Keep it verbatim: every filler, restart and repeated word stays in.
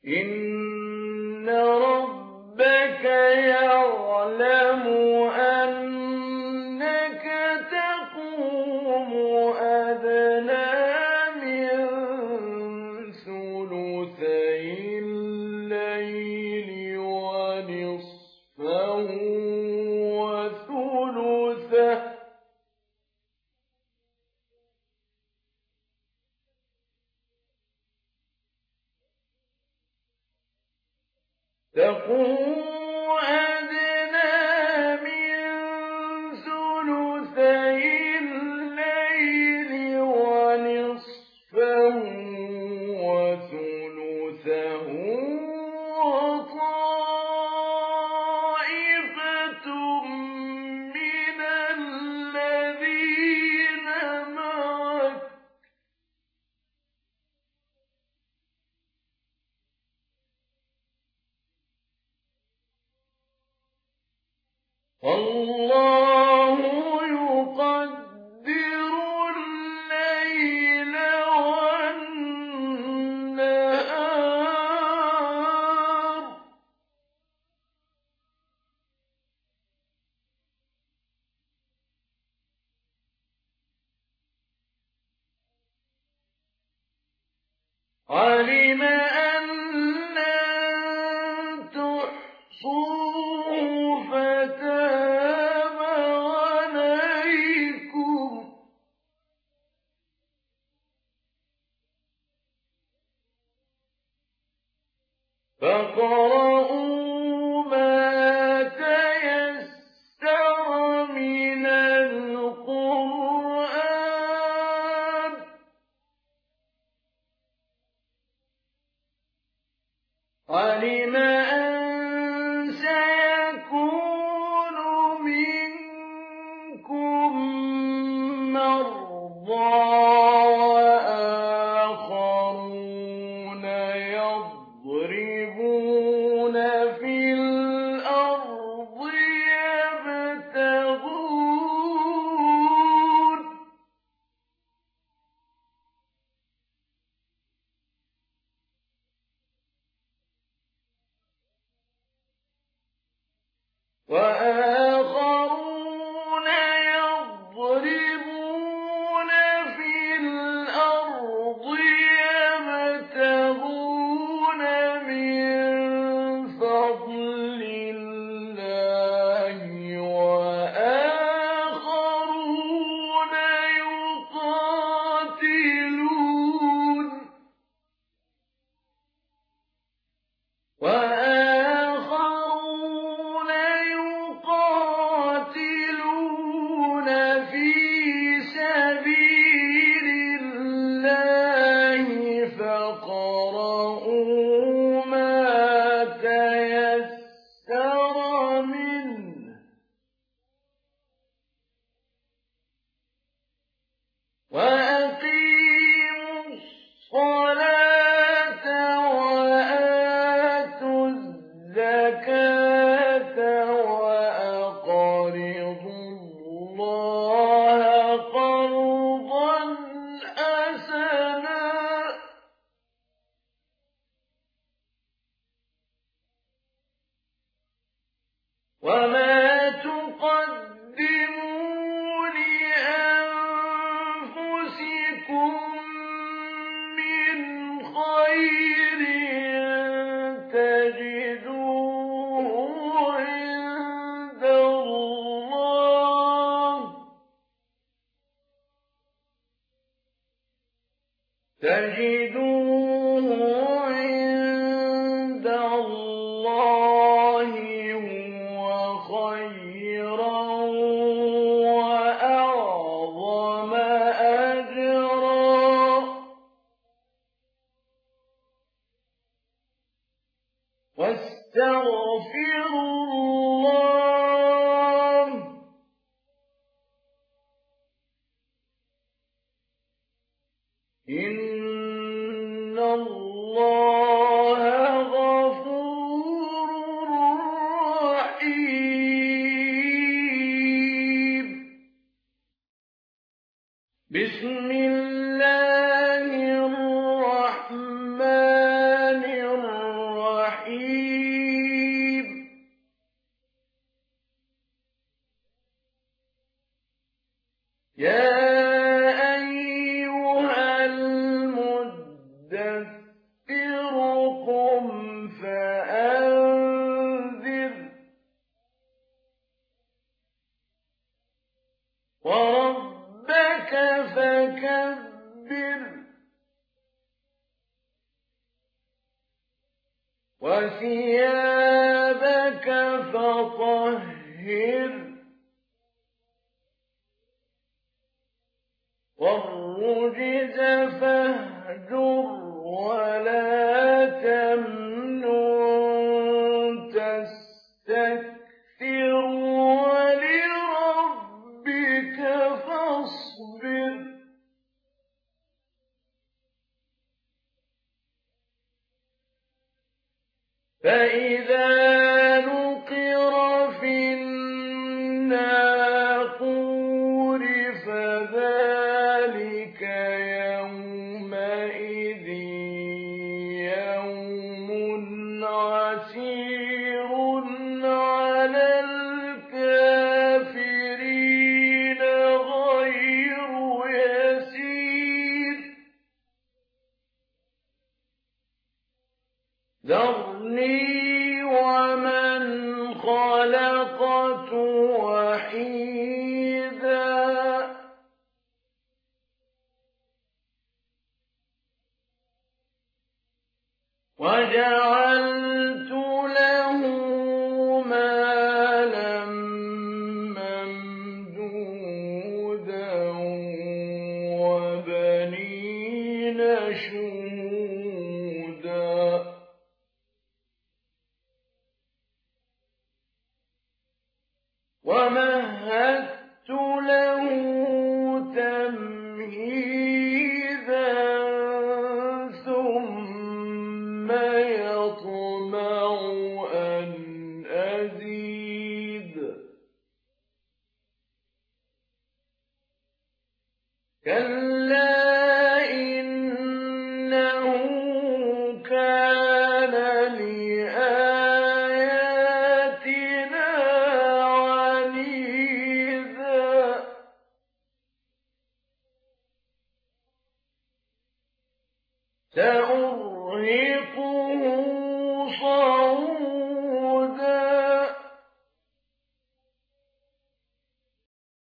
إِنَّ رَبَّكَ يَعْلَمُ أَنَّكَ تَقُومُ أَدْنَىٰ مِن ثُلُثَيِ اللَّيْلِ وَنِصْفَهُ وَثُلُثَهُ ۚ تَقُومُ أَدْنَىٰ مِن ثُلُثَيِ اللَّيْلِ وَنِصْفَهُ وَثُلُثَهُ وَطَائِفَةٌ مِّنَ الَّذِينَ مَعَكَ ۚ وَاللَّهُ يُقَدِّرُ اللَّيْلَ وَالنَّهَارَ ۚ عَلِمَ أَن لَّن تُحْصُوهُ فَتَابَ عَلَيْكُمْ ۖ فاقرؤوا ما تَيَسَّرَ مِنَ الْقُرْآنِ ۚ عَلِمَ أَن سَيَكُونُ مِنكُم مَّرْضَىٰ وَآخَرُونَ يَضْرِبُونَ فِي الْأَرْضِ يَبْتَغُونَ ۚ وَآخَرُونَ يَضْرِبُونَ فِي الْأَرْضِ يَبْتَغُونَ مِن فَضْلِ اللَّهِ وَآخَرُونَ يُقَاتِلُونَ وَآخَرُونَ يُقَاتِلُونَ فِي سَبِيلِ اللَّهِ فَاقْرَءُوا مَا تَيَسَّرَ مِنْهُ ۚ وَأَقِيمُوا الصَّلَاةَ وَآتُوا الزَّكَاةَ وَأَقْرِضُوا اللَّهَ قَرْضًا حَسَنًا ۚ وَمَا تُقَدِّمُوا لِأَنفُسِكُم مِّنْ خَيْرٍ تَجِدُوهُ عِندَ اللَّهِ تَجِدُوهُ عِندَ اللَّهِ هُوَ خَيْرًا وَأَعْظَمَ أَجْرًا ۚ وَاسْتَغْفِرُوا اللَّهَ ۖ إِنَّ اللَّهَ غَفُورٌ رَّحِيمٌ. بِسْمِ اللَّهِ الرَّحْمَٰنِ الرَّحِيمِ يا أيها المدثر قم فأنذر وربك فكبر وثيابك فطهر والرجز فاهجر ولا تمنن تستكثر ولربك فاصبر فإذا نقر في الناقور فذلك يومئذ يوم عسير على الكافرين غير يسير ذرني ومن خلقت وحيدا وجعلت له مالا ممدودا وبنين شهودا ومهدت له تمهيدا ثم يطمع أن أزيد كلا إنه كان لآياتنا عنيدا سأرهقه